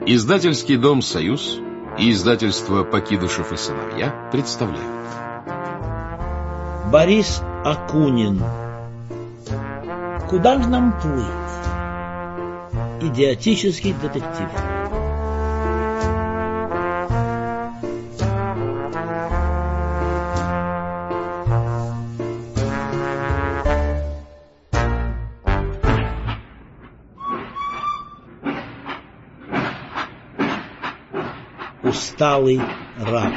Издательский дом «Союз» и издательство «Покидышев и сыновья» представляют. Борис Акунин. Куда же нам плыть? Идиотический детектив. Усталый раб.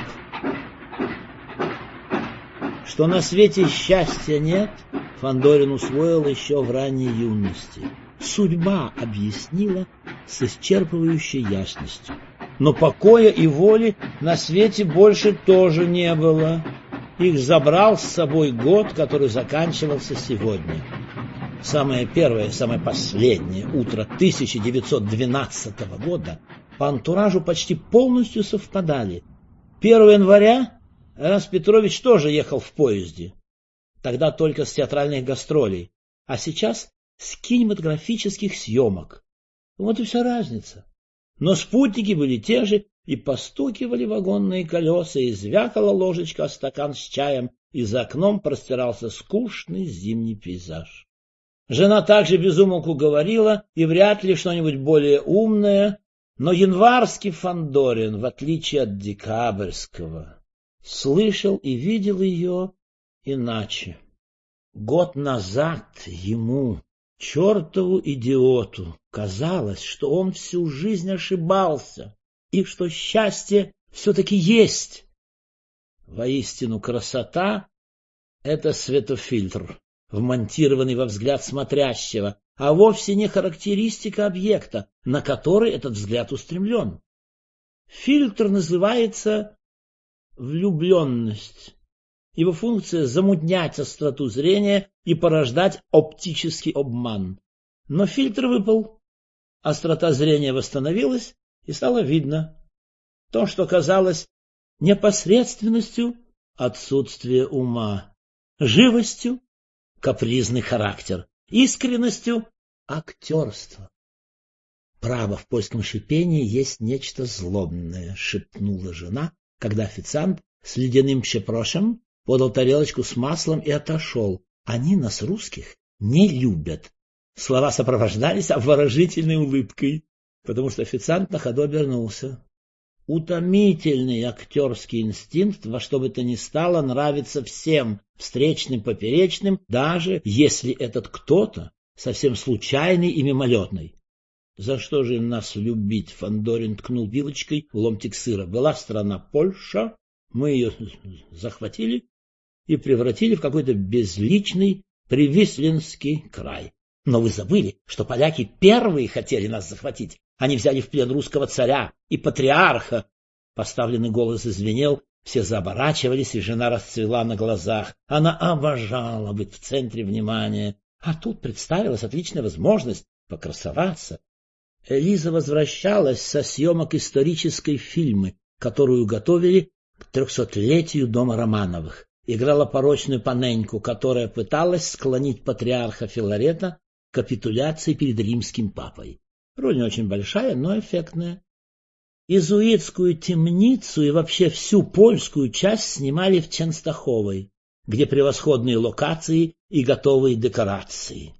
Что на свете счастья нет, Фандорин усвоил еще в ранней юности. Судьба объяснила с исчерпывающей ясностью. Но покоя и воли на свете больше тоже не было. Их забрал с собой год, который заканчивался сегодня. Самое первое, самое последнее утро 1912 года по антуражу почти полностью совпадали. 1 января Раз Петрович тоже ехал в поезде. Тогда только с театральных гастролей, а сейчас с кинематографических съемок. Вот и вся разница. Но спутники были те же, и постукивали вагонные колеса, и звякала ложечка о стакан с чаем, и за окном простирался скучный зимний пейзаж. Жена также без умолку говорила, и вряд ли что-нибудь более умное, но январский Фандорин, в отличие от декабрьского, слышал и видел ее иначе. Год назад ему, чертову идиоту, казалось, что он всю жизнь ошибался, и что счастье все-таки есть. Воистину, красота — это светофильтр, вмонтированный во взгляд смотрящего, а вовсе не характеристика объекта, на который этот взгляд устремлен. Фильтр называется влюбленность. Его функция — замутнять остроту зрения и порождать оптический обман. Но фильтр выпал, острота зрения восстановилась, и стало видно то, что казалось непосредственностью — отсутствие ума, живостью — капризный характер, искренностью — актерство. «Право, в польском шипении есть нечто злобное», — шепнула жена, когда официант с ледяным «препрошем» подал тарелочку с маслом и отошел. «Они нас, русских, не любят». Слова сопровождались обворожительной улыбкой, потому что официант на ходу обернулся. Утомительный актерский инстинкт во что бы то ни стало нравится всем, встречным, поперечным, даже если этот кто-то совсем случайный и мимолетный. За что же им нас любить? Фандорин ткнул вилочкой в ломтик сыра. Была страна Польша, мы ее захватили и превратили в какой-то безличный Привислинский край. Но вы забыли, что поляки первые хотели нас захватить. Они взяли в плен русского царя и патриарха. Поставленный голос извинел, все заоборачивались, и жена расцвела на глазах. Она обожала быть в центре внимания. А тут представилась отличная возможность покрасоваться. Лиза возвращалась со съемок исторической фильмы, которую готовили к 300-летию дома Романовых. Играла порочную паненьку, которая пыталась склонить патриарха Филарета к капитуляции перед римским папой. Роль не очень большая, но эффектная. Иезуитскую темницу и вообще всю польскую часть снимали в Ченстаховой, где превосходные локации и готовые декорации.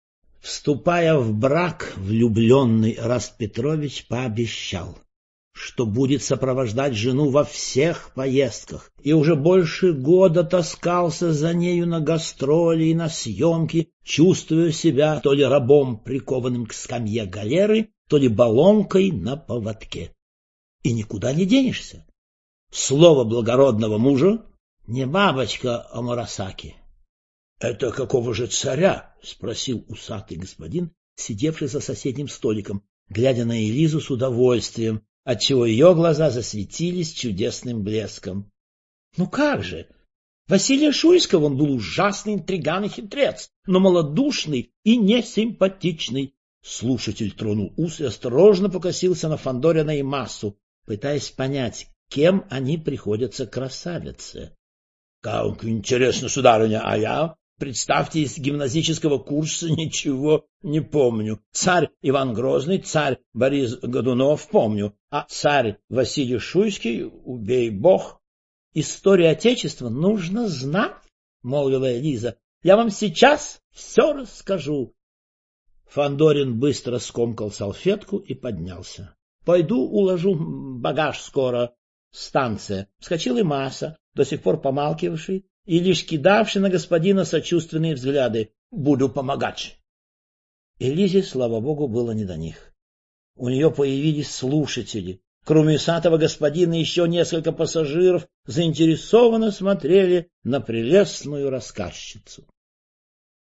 Вступая в брак, влюбленный Раст Петрович пообещал, что будет сопровождать жену во всех поездках, и уже больше года таскался за нею на гастроли и на съемки, чувствуя себя то ли рабом, прикованным к скамье галеры, то ли баллонкой на поводке. И никуда не денешься. Слово благородного мужа — не бабочка Омурасаки. — Это какого же царя? — спросил усатый господин, сидевший за соседним столиком, глядя на Элизу с удовольствием, отчего ее глаза засветились чудесным блеском. — Ну как же! Василия Шуйского он был ужасный интриган и хитрец, но малодушный и несимпатичный. Слушатель тронул ус и осторожно покосился на Фандорина и Массу, пытаясь понять, кем они приходятся красавице. — Как интересно, сударыня, а я Представьте, из гимназического курса ничего не помню. Царь Иван Грозный, царь Борис Годунов помню, а царь Василий Шуйский, убей бог. Историю Отечества нужно знать, молвила Лиза. Я вам сейчас все расскажу. Фандорин быстро скомкал салфетку и поднялся. Пойду уложу багаж скоро. Станция. Вскочил и Маса, до сих пор помалкивавший и лишь кидавший на господина сочувственные взгляды. Буду помогать. И Лизе, слава богу, было не до них. У нее появились слушатели. Кроме усатого господина еще несколько пассажиров заинтересованно смотрели на прелестную рассказчицу.